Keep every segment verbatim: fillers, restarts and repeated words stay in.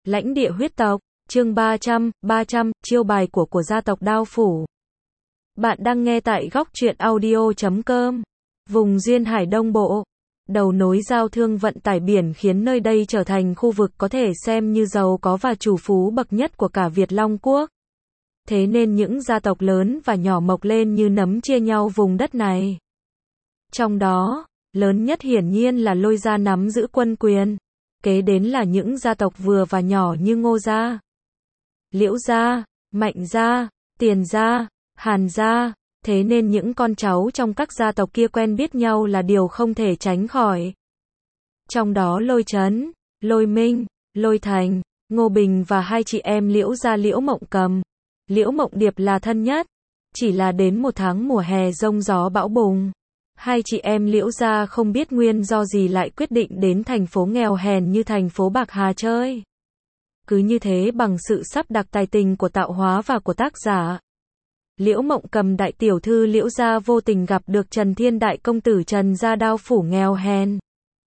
Lãnh địa huyết tộc, chương ba trăm, ba trăm, chiêu bài của của gia tộc Đao Phủ. Bạn đang nghe tại góc truyện audio chấm com. Vùng duyên hải Đông Bộ, đầu nối giao thương vận tải biển khiến nơi đây trở thành khu vực có thể xem như giàu có và chủ phú bậc nhất của cả Việt Long Quốc. Thế nên những gia tộc lớn và nhỏ mọc lên như nấm chia nhau vùng đất này. Trong đó, lớn nhất hiển nhiên là Lôi gia nắm giữ quân quyền. Kế đến là những gia tộc vừa và nhỏ như Ngô gia, Liễu gia, Mạnh gia, Tiền gia, Hàn gia. Thế nên những con cháu trong các gia tộc kia quen biết nhau là điều không thể tránh khỏi. Trong đó Lôi Trấn, Lôi Minh, Lôi Thành, Ngô Bình và hai chị em Liễu gia Liễu Mộng Cầm, Liễu Mộng Điệp là thân nhất. Chỉ là đến một tháng mùa hè giông gió bão bùng, hai chị em Liễu gia không biết nguyên do gì lại quyết định đến thành phố nghèo hèn như thành phố Bạc Hà chơi. Cứ như thế bằng sự sắp đặt tài tình của tạo hóa và của tác giả, Liễu Mộng Cầm đại tiểu thư Liễu gia vô tình gặp được Trần Thiên đại công tử Trần gia Đao Phủ nghèo hèn.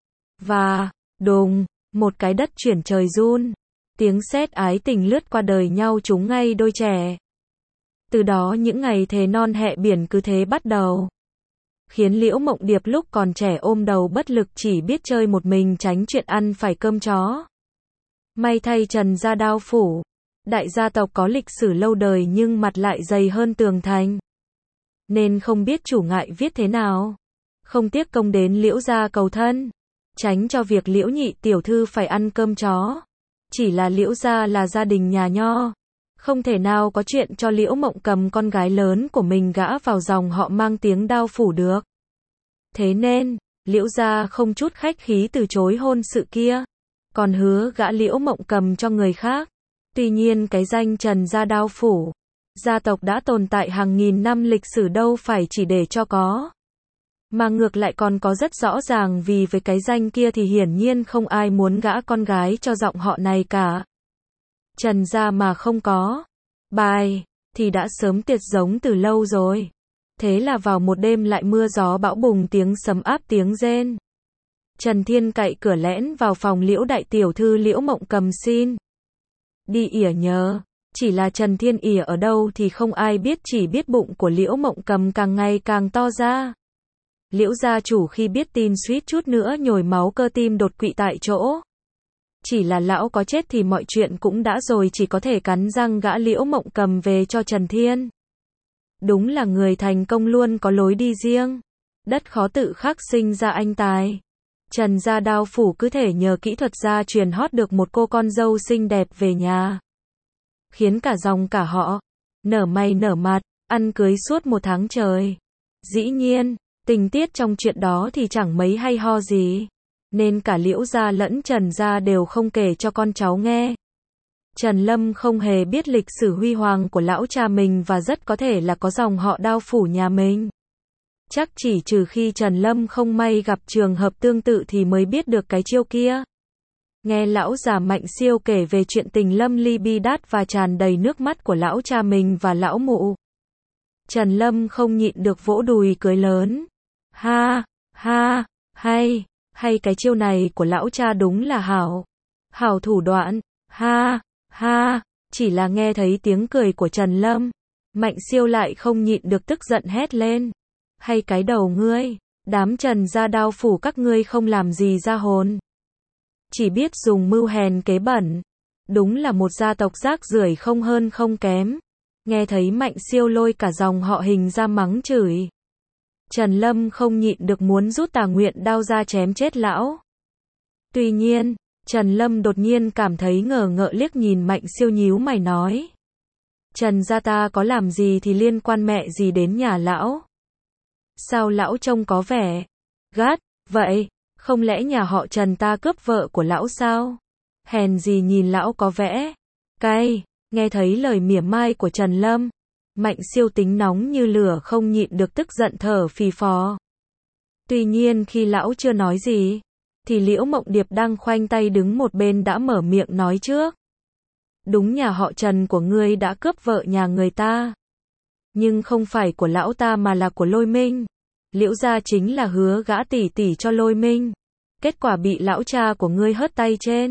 Và, đùng, một cái đất chuyển trời run, tiếng sét ái tình lướt qua đời nhau chúng ngay đôi trẻ. Từ đó những ngày thề non hẹ biển cứ thế bắt đầu. Khiến Liễu Mộng Điệp lúc còn trẻ ôm đầu bất lực chỉ biết chơi một mình tránh chuyện ăn phải cơm chó. May thay Trần gia Đao Phủ, đại gia tộc có lịch sử lâu đời nhưng mặt lại dày hơn tường thành. Nên không biết chủ ngại viết thế nào. Không tiếc công đến Liễu gia cầu thân, tránh cho việc Liễu nhị tiểu thư phải ăn cơm chó. Chỉ là Liễu gia là gia đình nhà nho, không thể nào có chuyện cho Liễu Mộng Cầm con gái lớn của mình gã vào dòng họ mang tiếng Đao Phủ được. Thế nên, Liễu gia không chút khách khí từ chối hôn sự kia, còn hứa gã Liễu Mộng Cầm cho người khác. Tuy nhiên cái danh Trần gia Đao Phủ, gia tộc đã tồn tại hàng nghìn năm lịch sử đâu phải chỉ để cho có, mà ngược lại còn có rất rõ ràng vì với cái danh kia thì hiển nhiên không ai muốn gã con gái cho giọng họ này cả. Trần gia mà không có bài thì đã sớm tiệt giống từ lâu rồi. Thế là vào một đêm lại mưa gió bão bùng, tiếng sấm áp tiếng rên. Trần Thiên cậy cửa lẻn vào phòng Liễu đại tiểu thư Liễu Mộng Cầm xin đi ỉa nhờ. Chỉ là Trần Thiên ỉa ở đâu thì không ai biết, chỉ biết bụng của Liễu Mộng Cầm càng ngày càng to ra. Liễu gia chủ khi biết tin suýt chút nữa nhồi máu cơ tim đột quỵ tại chỗ. Chỉ là lão có chết thì mọi chuyện cũng đã rồi, chỉ có thể cắn răng gã Liễu Mộng Cầm về cho Trần Thiên. Đúng là người thành công luôn có lối đi riêng. Đất khó tự khắc sinh ra anh tài. Trần gia Đao Phủ cứ thể nhờ kỹ thuật gia truyền hót được một cô con dâu xinh đẹp về nhà. Khiến cả dòng cả họ nở mày nở mặt, ăn cưới suốt một tháng trời. Dĩ nhiên, tình tiết trong chuyện đó thì chẳng mấy hay ho gì, nên cả Liễu gia lẫn Trần gia đều không kể cho con cháu nghe. Trần Lâm không hề biết lịch sử huy hoàng của lão cha mình và rất có thể là có dòng họ Đao Phủ nhà mình. Chắc chỉ trừ khi Trần Lâm không may gặp trường hợp tương tự thì mới biết được cái chiêu kia. Nghe lão già Mạnh Siêu kể về chuyện tình lâm ly bi đát và tràn đầy nước mắt của lão cha mình và lão mụ, Trần Lâm không nhịn được vỗ đùi cười lớn. Ha, ha, hay, hay cái chiêu này của lão cha đúng là hảo. Hảo thủ đoạn, ha, ha, chỉ là nghe thấy tiếng cười của Trần Lâm, Mạnh Siêu lại không nhịn được tức giận hét lên. Hay cái đầu ngươi, đám Trần gia Đao Phủ các ngươi không làm gì ra hồn. Chỉ biết dùng mưu hèn kế bẩn. Đúng là một gia tộc rác rưởi không hơn không kém. Nghe thấy Mạnh Siêu lôi cả dòng họ Hình ra mắng chửi, Trần Lâm không nhịn được muốn rút tà nguyện đao ra chém chết lão. Tuy nhiên, Trần Lâm đột nhiên cảm thấy ngờ ngợ liếc nhìn Mạnh Siêu nhíu mày nói. Trần gia ta có làm gì thì liên quan mẹ gì đến nhà lão? Sao lão trông có vẻ gắt vậy? Không lẽ nhà họ Trần ta cướp vợ của lão sao? Hèn gì nhìn lão có vẻ cay. Nghe thấy lời mỉa mai của Trần Lâm, Mạnh Siêu tính nóng như lửa không nhịn được tức giận thở phì phò. Tuy nhiên khi lão chưa nói gì, thì Liễu Mộng Điệp đang khoanh tay đứng một bên đã mở miệng nói trước. Đúng nhà họ Trần của ngươi đã cướp vợ nhà người ta, nhưng không phải của lão ta mà là của Lôi Minh. Liễu gia chính là hứa gã tỷ tỷ cho Lôi Minh. Kết quả bị lão cha của ngươi hớt tay trên.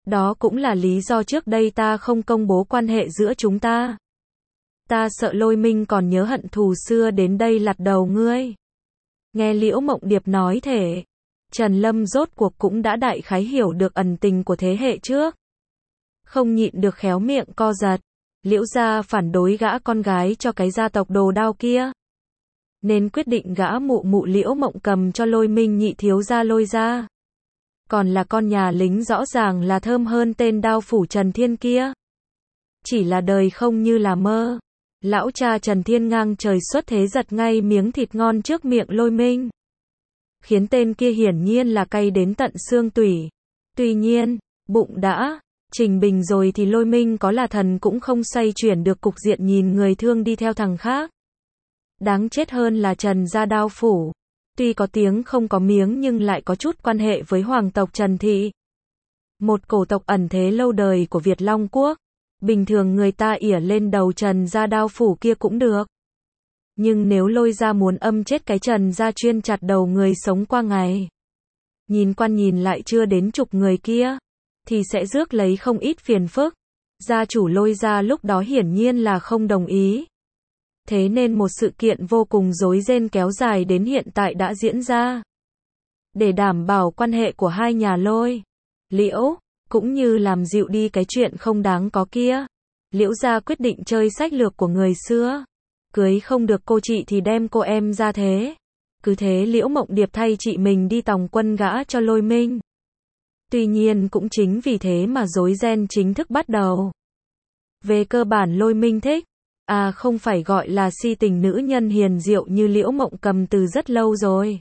Đó cũng là lý do trước đây ta không công bố quan hệ giữa chúng ta. Ta sợ Lôi Minh còn nhớ hận thù xưa đến đây lặt đầu ngươi. Nghe Liễu Mộng Điệp nói thế, Trần Lâm rốt cuộc cũng đã đại khái hiểu được ẩn tình của thế hệ trước. Không nhịn được khéo miệng co giật. Liễu gia phản đối gã con gái cho cái gia tộc Đồ Đao kia, nên quyết định gã mụ mụ Liễu Mộng Cầm cho Lôi Minh nhị thiếu gia Lôi gia. Còn là con nhà lính rõ ràng là thơm hơn tên đao phủ Trần Thiên kia. Chỉ là đời không như là mơ. Lão cha Trần Thiên ngang trời xuất thế giật ngay miếng thịt ngon trước miệng Lôi Minh. Khiến tên kia hiển nhiên là cay đến tận xương tủy. Tuy nhiên, bụng đã trình bình rồi thì Lôi Minh có là thần cũng không xoay chuyển được cục diện nhìn người thương đi theo thằng khác. Đáng chết hơn là Trần gia đao phủ. Tuy có tiếng không có miếng nhưng lại có chút quan hệ với hoàng tộc Trần Thị. Một cổ tộc ẩn thế lâu đời của Việt Long Quốc. Bình thường người ta ỉa lên đầu Trần gia đao phủ kia cũng được. Nhưng nếu Lôi gia muốn âm chết cái Trần gia chuyên chặt đầu người sống qua ngày, nhìn quan nhìn lại chưa đến chục người kia, thì sẽ rước lấy không ít phiền phức. Gia chủ Lôi gia lúc đó hiển nhiên là không đồng ý. Thế nên một sự kiện vô cùng rối ren kéo dài đến hiện tại đã diễn ra. Để đảm bảo quan hệ của hai nhà Lôi, Liễu, cũng như làm dịu đi cái chuyện không đáng có kia, Liễu gia quyết định chơi sách lược của người xưa. Cưới không được cô chị thì đem cô em ra thế. Cứ thế Liễu Mộng Điệp thay chị mình đi tòng quân gã cho Lôi Minh. Tuy nhiên cũng chính vì thế mà rối ren chính thức bắt đầu. Về cơ bản Lôi Minh thích, à không phải gọi là si tình nữ nhân hiền diệu như Liễu Mộng Cầm từ rất lâu rồi.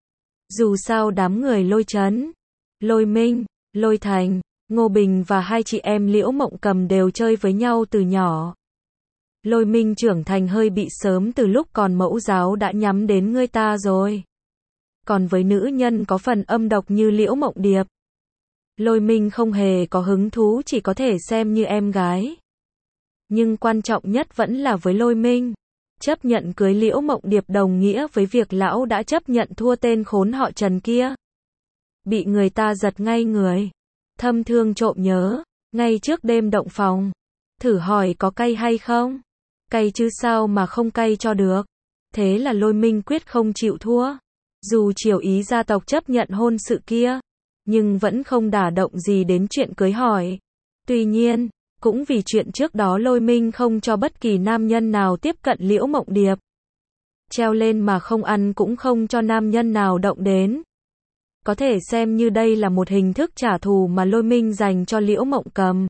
Dù sao đám người Lôi Trấn, Lôi Minh, Lôi Thành, Ngô Bình và hai chị em Liễu Mộng Cầm đều chơi với nhau từ nhỏ. Lôi Minh trưởng thành hơi bị sớm, từ lúc còn mẫu giáo đã nhắm đến người ta rồi. Còn với nữ nhân có phần âm độc như Liễu Mộng Điệp, Lôi Minh không hề có hứng thú, chỉ có thể xem như em gái. Nhưng quan trọng nhất vẫn là với Lôi Minh, chấp nhận cưới Liễu Mộng Điệp đồng nghĩa với việc lão đã chấp nhận thua tên khốn họ Trần kia. Bị người ta giật ngay người, thâm thương trộm nhớ, ngay trước đêm động phòng. Thử hỏi có cay hay không? Cay chứ sao mà không cay cho được. Thế là Lôi Minh quyết không chịu thua. Dù chiều ý gia tộc chấp nhận hôn sự kia, nhưng vẫn không đả động gì đến chuyện cưới hỏi. Tuy nhiên, cũng vì chuyện trước đó Lôi Minh không cho bất kỳ nam nhân nào tiếp cận Liễu Mộng Điệp. Treo lên mà không ăn cũng không cho nam nhân nào động đến. Có thể xem như đây là một hình thức trả thù mà Lôi Minh dành cho Liễu Mộng Cầm.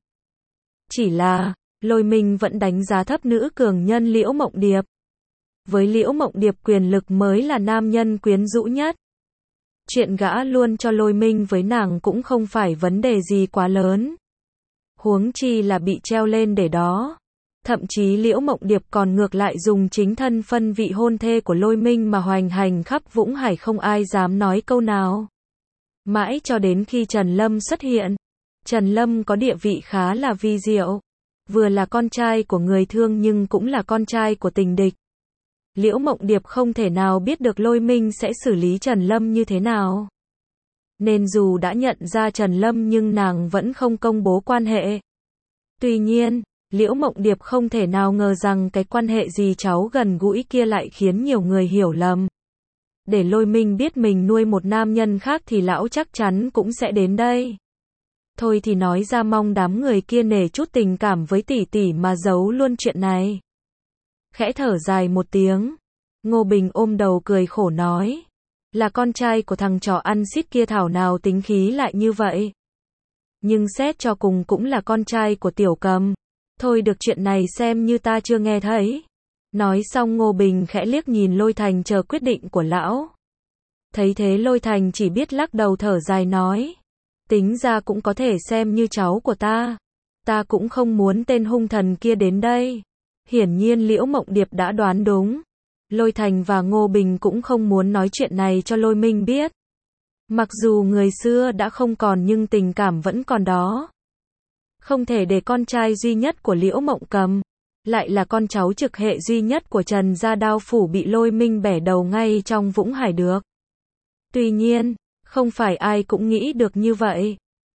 Chỉ là, Lôi Minh vẫn đánh giá thấp nữ cường nhân Liễu Mộng Điệp. Với Liễu Mộng Điệp quyền lực mới là nam nhân quyến rũ nhất. Chuyện gã luôn cho Lôi Minh với nàng cũng không phải vấn đề gì quá lớn. Huống chi là bị treo lên để đó. Thậm chí Liễu Mộng Điệp còn ngược lại dùng chính thân phân vị hôn thê của Lôi Minh mà hoành hành khắp Vũng Hải, không ai dám nói câu nào. Mãi cho đến khi Trần Lâm xuất hiện. Trần Lâm có địa vị khá là vi diệu. Vừa là con trai của người thương nhưng cũng là con trai của tình địch. Liễu Mộng Điệp không thể nào biết được Lôi Minh sẽ xử lý Trần Lâm như thế nào. Nên dù đã nhận ra Trần Lâm nhưng nàng vẫn không công bố quan hệ. Tuy nhiên, Liễu Mộng Điệp không thể nào ngờ rằng cái quan hệ gì cháu gần gũi kia lại khiến nhiều người hiểu lầm. Để Lôi Minh biết mình nuôi một nam nhân khác thì lão chắc chắn cũng sẽ đến đây. Thôi thì nói ra mong đám người kia nể chút tình cảm với tỷ tỷ mà giấu luôn chuyện này. Khẽ thở dài một tiếng, Ngô Bình ôm đầu cười khổ nói. Là con trai của thằng trò ăn xít kia thảo nào tính khí lại như vậy. Nhưng xét cho cùng cũng là con trai của Tiểu Cầm. Thôi được, chuyện này xem như ta chưa nghe thấy. Nói xong Ngô Bình khẽ liếc nhìn Lôi Thành chờ quyết định của lão. Thấy thế Lôi Thành chỉ biết lắc đầu thở dài nói. Tính ra cũng có thể xem như cháu của ta. Ta cũng không muốn tên hung thần kia đến đây. Hiển nhiên Liễu Mộng Điệp đã đoán đúng. Lôi Thành và Ngô Bình cũng không muốn nói chuyện này cho Lôi Minh biết. Mặc dù người xưa đã không còn nhưng tình cảm vẫn còn đó. Không thể để con trai duy nhất của Liễu Mộng Cầm, lại là con cháu trực hệ duy nhất của Trần gia đao phủ bị Lôi Minh bẻ đầu ngay trong Vũng Hải được. Tuy nhiên, không phải ai cũng nghĩ được như vậy.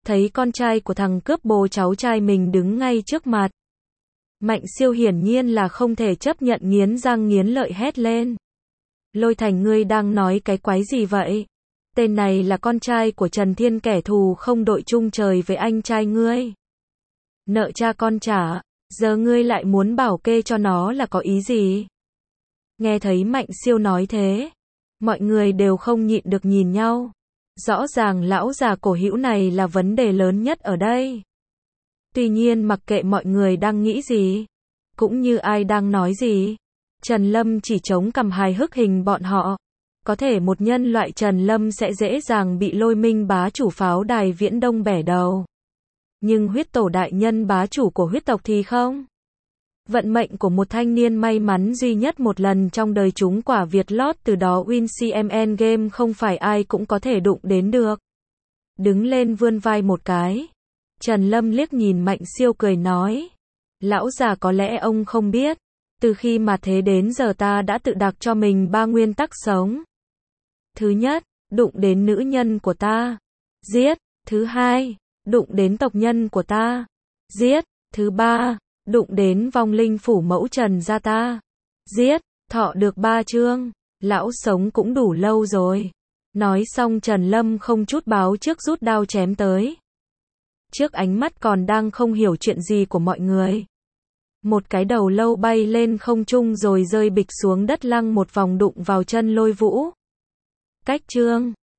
thấy con trai của thằng cướp bồ cháu trai mình đứng ngay trước mặt. Mạnh Siêu hiển nhiên là không thể chấp nhận, nghiến răng nghiến lợi hét lên. Lôi Thành, ngươi đang nói cái quái gì vậy? Tên này là con trai của Trần Thiên, kẻ thù không đội chung trời với anh trai ngươi. Nợ cha con trả, giờ ngươi lại muốn bảo kê cho nó là có ý gì? Nghe thấy Mạnh Siêu nói thế, mọi người đều không nhịn được nhìn nhau. Rõ ràng lão già cổ hữu này là vấn đề lớn nhất ở đây. Tuy nhiên mặc kệ mọi người đang nghĩ gì, cũng như ai đang nói gì, Trần Lâm chỉ chống cằm hài hước hình bọn họ. Có thể một nhân loại Trần Lâm sẽ dễ dàng bị Lôi Minh bá chủ pháo đài Viễn Đông bẻ đầu. Nhưng huyết tổ đại nhân bá chủ của huyết tộc thì không. Vận mệnh của một thanh niên may mắn duy nhất một lần trong đời chúng quả Việt lót, từ đó win xê em Endgame không phải ai cũng có thể đụng đến được. Đứng lên vươn vai một cái, Trần Lâm liếc nhìn Mạnh Siêu cười nói. Lão già, có lẽ ông không biết, từ khi mà thế đến giờ ta đã tự đặt cho mình ba nguyên tắc sống. Thứ nhất, đụng đến nữ nhân của ta, giết. Thứ hai, đụng đến tộc nhân của ta, giết. Thứ ba, đụng đến vong linh phủ mẫu Trần gia ta, giết. Thọ được ba chương, lão sống cũng đủ lâu rồi. Nói xong Trần Lâm không chút báo trước rút đao chém tới. Trước ánh mắt còn đang không hiểu chuyện gì của mọi người, một cái đầu lâu bay lên không trung rồi rơi bịch xuống đất, lăng một vòng đụng vào chân Lôi Vũ. Cách chương